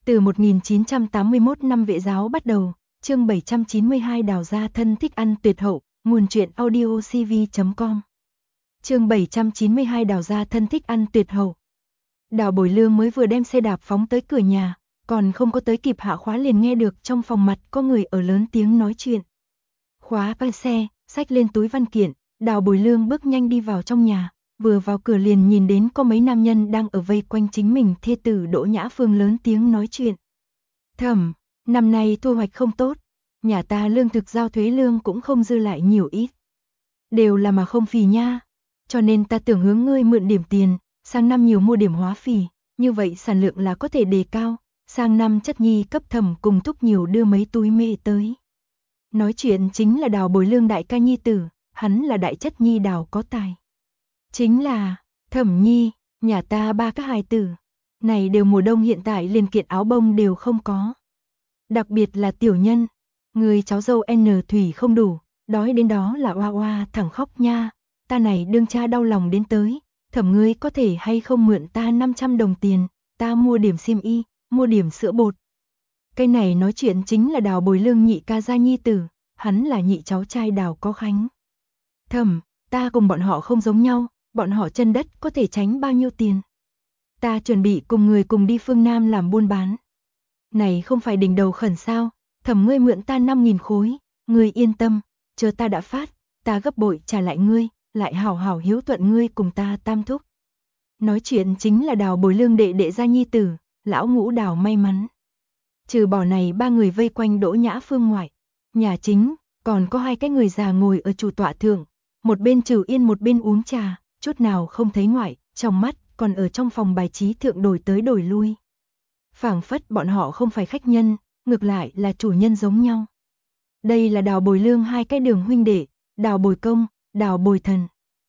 Từ 1981 năm Vệ giáo bắt đầu, chương 792 đào ra thân thích ăn tuyệt hậu, nguồn truyện audio cv.com. Chương 792 đào ra thân thích ăn tuyệt hậu. Đào Bồi Lương mới vừa đem xe đạp phóng tới cửa nhà, còn không có tới kịp hạ khóa liền nghe được trong phòng mặt có người ở lớn tiếng nói chuyện. Khóa van xe, xách lên túi văn kiện, Đào Bồi Lương bước nhanh đi vào trong nhà, vừa vào cửa liền nhìn đến có mấy nam nhân đang ở vây quanh chính mình thê tử Đỗ Nhã Phương lớn tiếng nói chuyện. Thẩm, năm nay thu hoạch không tốt, nhà ta lương thực giao thuế lương cũng không dư lại nhiều ít. Đều là mà không phì nha, cho nên ta tưởng hướng ngươi mượn điểm tiền, sang năm nhiều mua điểm hóa phì, như vậy sản lượng là có thể đề cao, sang năm chất nhi cấp Thẩm cùng thúc nhiều đưa mấy túi mễ tới. Nói chuyện chính là Đào Bồi Lương đại ca nhi tử, hắn là đại chất nhi Đào có tài. Chính là, Thẩm nhi, nhà ta ba các hài tử, này đều mùa đông hiện tại liền kiện áo bông đều không có. Đặc biệt là tiểu nhân, người cháu dâu N thủy không đủ, đói đến đó là oa oa thẳng khóc nha, ta này đương cha đau lòng đến tới, Thẩm ngươi có thể hay không mượn ta 500 đồng tiền, ta mua điểm xiêm y, mua điểm sữa bột. Cái này nói chuyện chính là Đào Bồi Lương nhị ca gia nhi tử, hắn là nhị cháu trai Đào Có Khánh. Thẩm, ta cùng bọn họ không giống nhau, bọn họ chân đất có thể tránh bao nhiêu tiền. Ta chuẩn bị cùng người cùng đi phương Nam làm buôn bán. Này không phải đỉnh đầu khẩn sao, Thẩm ngươi mượn ta 5.000 khối, ngươi yên tâm, chờ ta đã phát, ta gấp bội trả lại ngươi, lại hảo hảo hiếu thuận ngươi cùng ta tam thúc. Nói chuyện chính là Đào Bồi Lương đệ đệ gia nhi tử, lão ngũ Đào may mắn. Trừ bỏ này ba người vây quanh Đỗ Nhã Phương ngoại, nhà chính, còn có hai cái người già ngồi ở chủ tọa thượng, một bên trừ yên một bên uống trà, chút nào không thấy ngoại, trong mắt còn ở trong phòng bài trí thượng đổi tới đổi lui. Phảng phất bọn họ không phải khách nhân, ngược lại là chủ nhân giống nhau. Đây là Đào Bồi Lương hai cái đường huynh đệ, Đào Bồi Công, Đào Bồi Thần.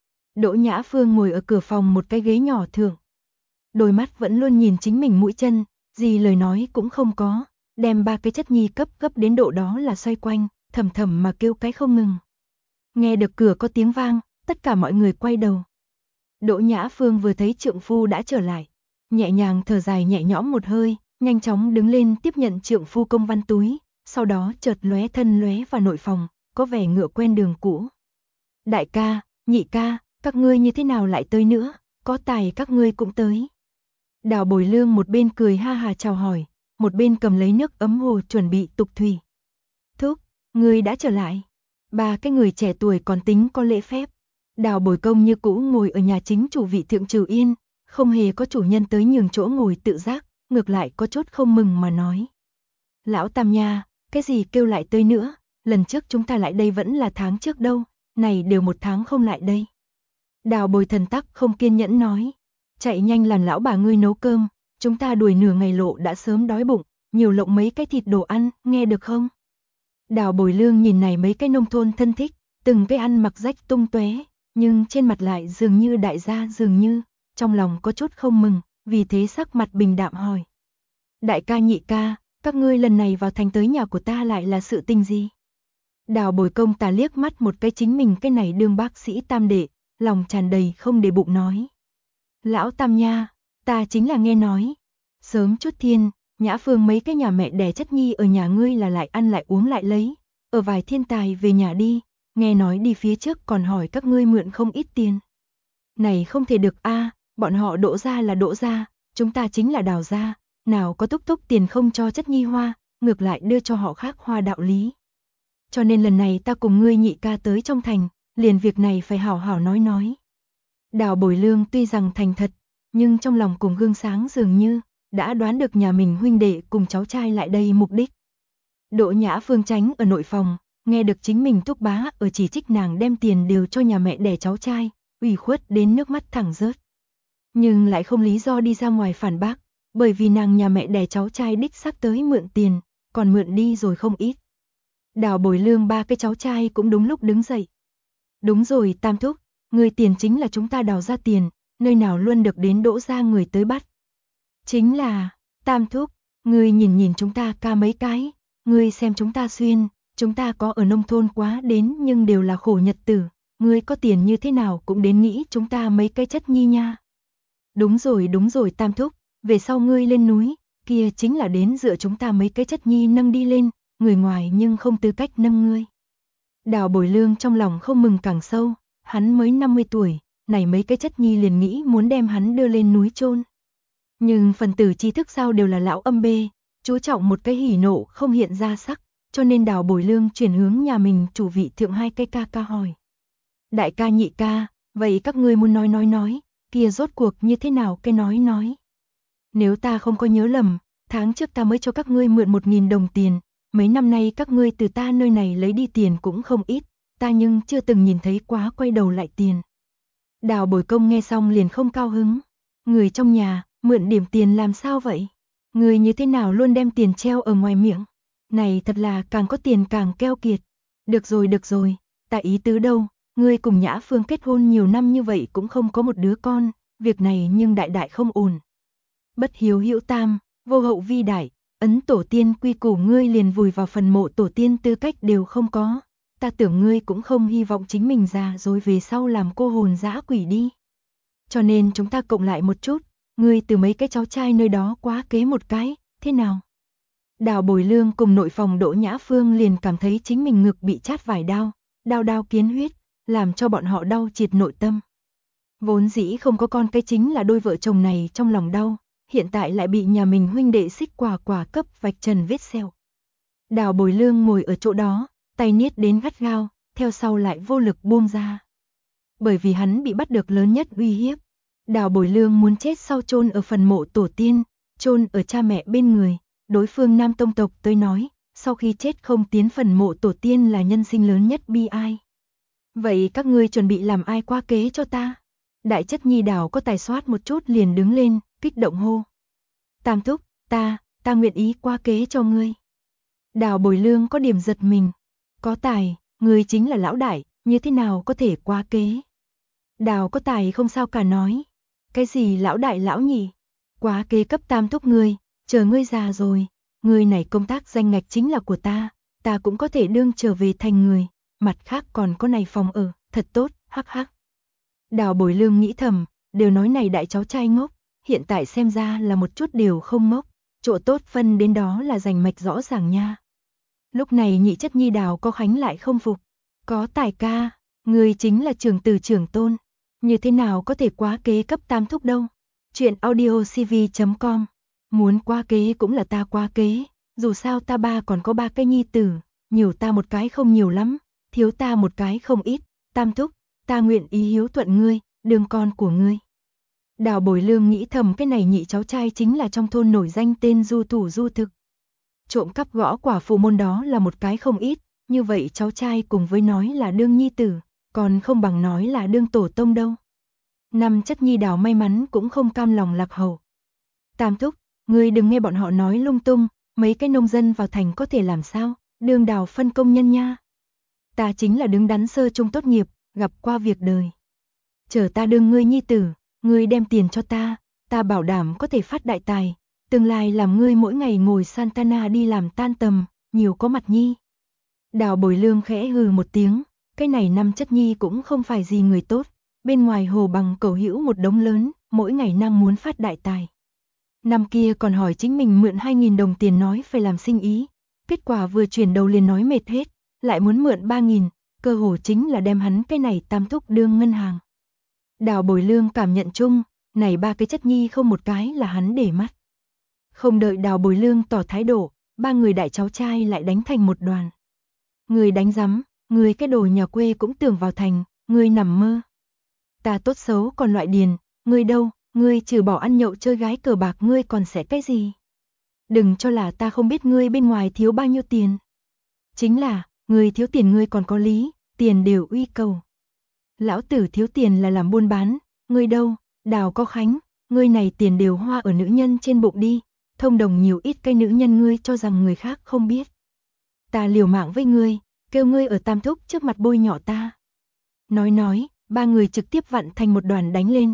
Đỗ Nhã Phương ngồi ở cửa phòng một cái ghế nhỏ thượng. Đôi mắt vẫn luôn nhìn chính mình mũi chân, gì lời nói cũng không có, đem ba cái chất nhi cấp đến độ đó là xoay quanh, thầm thầm mà kêu cái không ngừng. Nghe được cửa có tiếng vang, tất cả mọi người quay đầu. Đỗ Nhã Phương vừa thấy trượng phu đã trở lại, nhẹ nhàng thở dài nhẹ nhõm một hơi, nhanh chóng đứng lên tiếp nhận trượng phu công văn túi, sau đó chợt lóe thân lóe vào nội phòng, có vẻ ngựa quen đường cũ. Đại ca, nhị ca, các ngươi như thế nào lại tới nữa, có tài các ngươi cũng tới. Đào Bồi Lương một bên cười ha hà chào hỏi, một bên cầm lấy nước ấm hồ chuẩn bị tục thủy. Thúc, ngươi đã trở lại. Ba cái người trẻ tuổi còn tính có lễ phép. Đào Bồi Công như cũ ngồi ở nhà chính chủ vị thượng trừ yên, không hề có chủ nhân tới nhường chỗ ngồi tự giác, ngược lại có chút không mừng mà nói. Lão Tam nha, cái gì kêu lại tới nữa, lần trước chúng ta lại đây vẫn là tháng trước đâu, này đều 1 tháng không lại đây. Đào Bồi Thần tắc không kiên nhẫn nói, chạy nhanh làm lão bà ngươi nấu cơm, chúng ta đuổi nửa ngày lộ đã sớm đói bụng, nhiều lộng mấy cái thịt đồ ăn, nghe được không? Đào Bồi Lương nhìn này mấy cái nông thôn thân thích, từng cái ăn mặc rách tung tóe, nhưng trên mặt lại dường như đại gia dường như, trong lòng có chút không mừng, vì thế sắc mặt bình đạm hỏi. Đại ca nhị ca, các ngươi lần này vào thành tới nhà của ta lại là sự tình gì? Đào Bồi Công ta liếc mắt một cái chính mình cái này đương bác sĩ tam đệ, lòng tràn đầy không để bụng nói. Lão Tam nha, ta chính là nghe nói. Sớm chút thiên, Nhã Phương mấy cái nhà mẹ đẻ chất nhi ở nhà ngươi là lại ăn lại uống lại lấy, ở vài thiên tài về nhà đi, nghe nói đi phía trước còn hỏi các ngươi mượn không ít tiền. Này không thể được a, bọn họ Đỗ gia là Đỗ gia, chúng ta chính là Đào gia, nào có túc tiền không cho chất nhi hoa, ngược lại đưa cho họ khác hoa đạo lý. Cho nên lần này ta cùng ngươi nhị ca tới trong thành, liền việc này phải hảo hảo nói. Đào Bồi Lương tuy rằng thành thật, nhưng trong lòng cùng gương sáng dường như đã đoán được nhà mình huynh đệ cùng cháu trai lại đây mục đích. Đỗ Nhã Phương tránh ở nội phòng, nghe được chính mình thúc bá ở chỉ trích nàng đem tiền đều cho nhà mẹ đẻ cháu trai, ủy khuất đến nước mắt thẳng rớt. Nhưng lại không lý do đi ra ngoài phản bác, bởi vì nàng nhà mẹ đẻ cháu trai đích xác tới mượn tiền, còn mượn đi rồi không ít. Đào Bồi Lương ba cái cháu trai cũng đúng lúc đứng dậy. Đúng rồi Tam thúc, người tiền chính là chúng ta Đào ra tiền, nơi nào luôn được đến Đỗ gia người tới bắt. Chính là, Tam thúc, ngươi nhìn chúng ta ca mấy cái, ngươi xem chúng ta xuyên, chúng ta có ở nông thôn quá đến nhưng đều là khổ nhật tử, ngươi có tiền như thế nào cũng đến nghĩ chúng ta mấy cái chất nhi nha. Đúng rồi Tam thúc, về sau ngươi lên núi, kia chính là đến dựa chúng ta mấy cái chất nhi nâng đi lên, người ngoài nhưng không tư cách nâng ngươi. Đào Bồi Lương trong lòng không mừng càng sâu, hắn mới 50 tuổi, này mấy cái chất nhi liền nghĩ muốn đem hắn đưa lên núi chôn. Nhưng phần tử trí thức sao đều là lão âm bê, chú trọng một cái hỉ nộ không hiện ra sắc, cho nên Đào Bồi Lương chuyển hướng nhà mình chủ vị thượng hai cái ca ca hỏi. Đại ca nhị ca, vậy các ngươi muốn nói, kia rốt cuộc như thế nào cái nói. Nếu ta không có nhớ lầm, tháng trước ta mới cho các ngươi mượn 1.000 đồng tiền, mấy năm nay các ngươi từ ta nơi này lấy đi tiền cũng không ít, ta nhưng chưa từng nhìn thấy quá quay đầu lại tiền. Đào Bồi Công nghe xong liền không cao hứng. Người trong nhà, mượn điểm tiền làm sao vậy? Người như thế nào luôn đem tiền treo ở ngoài miệng? Này thật là càng có tiền càng keo kiệt. Được rồi, ta ý tứ đâu, ngươi cùng Nhã Phương kết hôn nhiều năm như vậy cũng không có một đứa con, việc này nhưng đại không ổn. Bất hiếu hữu tam, vô hậu vi đại, ấn tổ tiên quy củ ngươi liền vùi vào phần mộ tổ tiên tư cách đều không có. Ta tưởng ngươi cũng không hy vọng chính mình già rồi về sau làm cô hồn dã quỷ đi. Cho nên chúng ta cộng lại một chút, ngươi từ mấy cái cháu trai nơi đó quá kế một cái, thế nào? Đào Bồi Lương cùng nội phòng Đỗ Nhã Phương liền cảm thấy chính mình ngực bị chát vài đao, đao kiến huyết, làm cho bọn họ đau triệt nội tâm. Vốn dĩ không có con cái chính là đôi vợ chồng này trong lòng đau, hiện tại lại bị nhà mình huynh đệ xích quả cấp vạch trần vết sẹo. Đào Bồi Lương ngồi ở chỗ đó, tay niết đến gắt gao, theo sau lại vô lực buông ra. Bởi vì hắn bị bắt được lớn nhất uy hiếp. Đào Bồi Lương muốn chết sau chôn ở phần mộ tổ tiên, chôn ở cha mẹ bên người, đối phương Nam Tông tộc tới nói, sau khi chết không tiến phần mộ tổ tiên là nhân sinh lớn nhất bi ai. Vậy các ngươi chuẩn bị làm ai qua kế cho ta? Đại chất nhi Đào có tài soát một chút liền đứng lên, kích động hô. Tam thúc, ta nguyện ý qua kế cho ngươi. Đào Bồi Lương có điểm giật mình. Có tài, ngươi chính là lão đại, như thế nào có thể qua kế? Đào có tài không sao cả nói. Cái gì lão đại lão nhị? Quá kế cấp tam thúc ngươi, chờ ngươi già rồi, ngươi này công tác danh ngạch chính là của ta cũng có thể đương trở về thành người, mặt khác còn có này phòng ở, thật tốt, hắc hắc. Đào Bồi Lương nghĩ thầm, đều nói này đại cháu trai ngốc, hiện tại xem ra là một chút đều không ngốc, chỗ tốt phân đến đó là giành mạch rõ ràng nha. Lúc này nhị chất nhi Đào có khánh lại không phục, có tài ca, người chính là trưởng tử trưởng tôn, như thế nào có thể quá kế cấp tam thúc đâu. Chuyện audiocv.com, muốn qua kế cũng là ta qua kế, dù sao ta ba còn có 3 cái nhi tử, nhiều ta một cái không nhiều lắm, thiếu ta một cái không ít, tam thúc, ta nguyện ý hiếu thuận ngươi, đương con của ngươi. Đào Bồi Lương nghĩ thầm cái này nhị cháu trai chính là trong thôn nổi danh tên du thủ du thực. Trộm cắp gõ quả phụ môn đó là một cái không ít, như vậy cháu trai cùng với nói là đương nhi tử, còn không bằng nói là đương tổ tông đâu. Năm chất nhi Đào may mắn cũng không cam lòng lạc hậu. Tam thúc, ngươi đừng nghe bọn họ nói lung tung, mấy cái nông dân vào thành có thể làm sao, đương Đào phân công nhân nha. Ta chính là đứng đắn sơ trung tốt nghiệp, gặp qua việc đời. Chờ ta đương ngươi nhi tử, ngươi đem tiền cho ta bảo đảm có thể phát đại tài, tương lai làm ngươi mỗi ngày ngồi Santana đi làm tan tầm, nhiều có mặt nhi. Đào Bồi Lương khẽ hừ một tiếng, cái này năm chất nhi cũng không phải gì người tốt, bên ngoài hồ bằng cầu hữu một đống lớn, mỗi ngày năng muốn phát đại tài. Năm kia còn hỏi chính mình mượn 2.000 đồng tiền nói phải làm sinh ý, kết quả vừa chuyển đầu liền nói mệt hết, lại muốn mượn 3.000, cơ hồ chính là đem hắn cái này tam thúc đương ngân hàng. Đào Bồi Lương cảm nhận chung, này 3 cái chất nhi không một cái là hắn để mắt. Không đợi Đào Bồi Lương tỏ thái độ, 3 người đại cháu trai lại đánh thành một đoàn. Người đánh rắm, người cái đồ nhà quê cũng tưởng vào thành, người nằm mơ. Ta tốt xấu còn loại điền, ngươi đâu, ngươi trừ bỏ ăn nhậu chơi gái cờ bạc ngươi còn sẽ cái gì? Đừng cho là ta không biết ngươi bên ngoài thiếu bao nhiêu tiền. Chính là, ngươi thiếu tiền ngươi còn có lý, tiền đều uy cầu. Lão tử thiếu tiền là làm buôn bán, ngươi đâu, Đào có khánh, ngươi này tiền đều hoa ở nữ nhân trên bụng đi, thông đồng nhiều ít cây nữ nhân ngươi cho rằng người khác không biết. Ta liều mạng với ngươi, kêu ngươi ở tam thúc trước mặt bôi nhọ ta. Nói, 3 người trực tiếp vặn thành một đoàn đánh lên.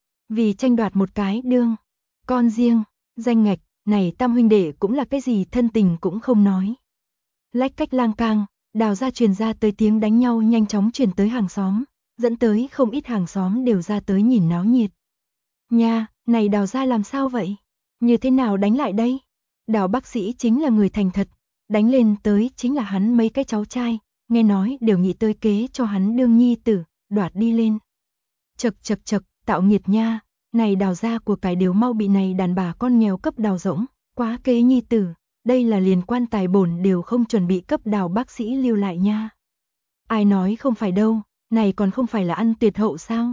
Vì tranh đoạt một cái đương, con riêng, danh ngạch, này tam huynh đệ cũng là cái gì thân tình cũng không nói. Lách cách lang cang, Đào ra truyền ra tới tiếng đánh nhau nhanh chóng truyền tới hàng xóm, dẫn tới không ít hàng xóm đều ra tới nhìn náo nhiệt. Nha, này Đào ra làm sao vậy? Như thế nào đánh lại đây? Đào bác sĩ chính là người thành thật, đánh lên tới chính là hắn mấy cái cháu trai, nghe nói đều nghĩ tới kế cho hắn đương nhi tử, đoạt đi lên. Chật, tạo nghiệt nha, này Đào gia của cải đều mau bị này đàn bà con nghèo cấp đào rỗng, quá kế nhi tử, đây là liền quan tài bổn đều không chuẩn bị cấp Đào bác sĩ lưu lại nha. Ai nói không phải đâu, này còn không phải là ăn tuyệt hậu sao?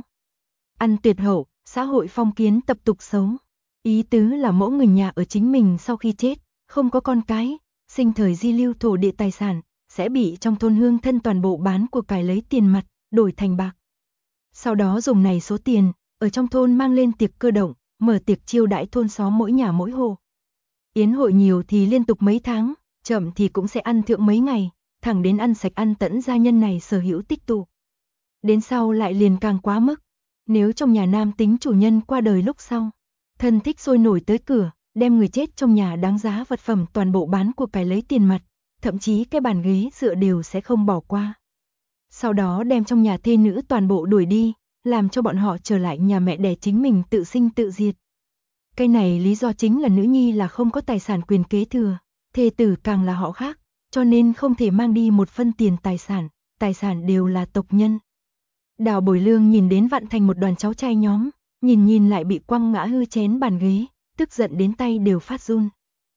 Ăn tuyệt hậu, xã hội phong kiến tập tục xấu. Ý tứ là mỗi người nhà ở chính mình sau khi chết, không có con cái, sinh thời di lưu thổ địa tài sản, sẽ bị trong thôn hương thân toàn bộ bán của cải lấy tiền mặt, đổi thành bạc. Sau đó dùng này số tiền, ở trong thôn mang lên tiệc cơ động, mở tiệc chiêu đãi thôn xóm mỗi nhà mỗi hộ. Yến hội nhiều thì liên tục mấy tháng, chậm thì cũng sẽ ăn thượng mấy ngày, thẳng đến ăn sạch ăn tẫn gia nhân này sở hữu tích tụ. Đến sau lại liền càng quá mức. Nếu trong nhà nam tính chủ nhân qua đời lúc sau, thân thích sôi nổi tới cửa, đem người chết trong nhà đáng giá vật phẩm toàn bộ bán của cải lấy tiền mặt, thậm chí cái bàn ghế dựa đều sẽ không bỏ qua. Sau đó đem trong nhà thê nữ toàn bộ đuổi đi, làm cho bọn họ trở lại nhà mẹ đẻ chính mình tự sinh tự diệt. Cái này lý do chính là nữ nhi là không có tài sản quyền kế thừa, thê tử càng là họ khác, cho nên không thể mang đi một phân tiền tài sản đều là tộc nhân. Đào Bồi Lương nhìn đến vặn thành một đoàn cháu trai nhóm, nhìn lại bị quăng ngã hư chén bàn ghế, tức giận đến tay đều phát run.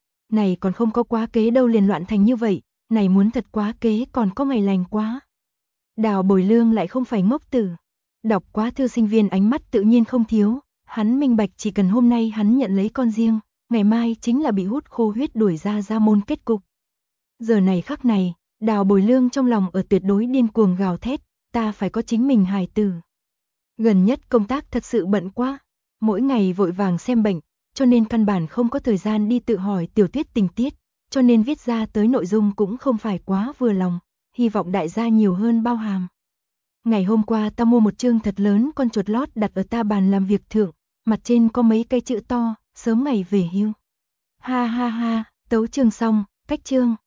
Này còn không có quá kế đâu liền loạn thành như vậy, này muốn thật quá kế còn có ngày lành quá. Đào Bồi Lương lại không phải ngốc tử, đọc quá thư sinh viên ánh mắt tự nhiên không thiếu, hắn minh bạch chỉ cần hôm nay hắn nhận lấy con riêng, ngày mai chính là bị hút khô huyết đuổi ra môn kết cục. Giờ này khắc này, Đào Bồi Lương trong lòng ở tuyệt đối điên cuồng gào thét, ta phải có chính mình hài tử. Gần nhất công tác thật sự bận quá, mỗi ngày vội vàng xem bệnh, cho nên căn bản không có thời gian đi tự hỏi tiểu thuyết tình tiết, cho nên viết ra tới nội dung cũng không phải quá vừa lòng, hy vọng đại gia nhiều hơn bao hàm. Ngày hôm qua ta mua một chương thật lớn con chuột lót đặt ở ta bàn làm việc thượng, mặt trên có mấy cây chữ to, sớm ngày về hưu. Ha ha ha, tấu chương xong, cách chương.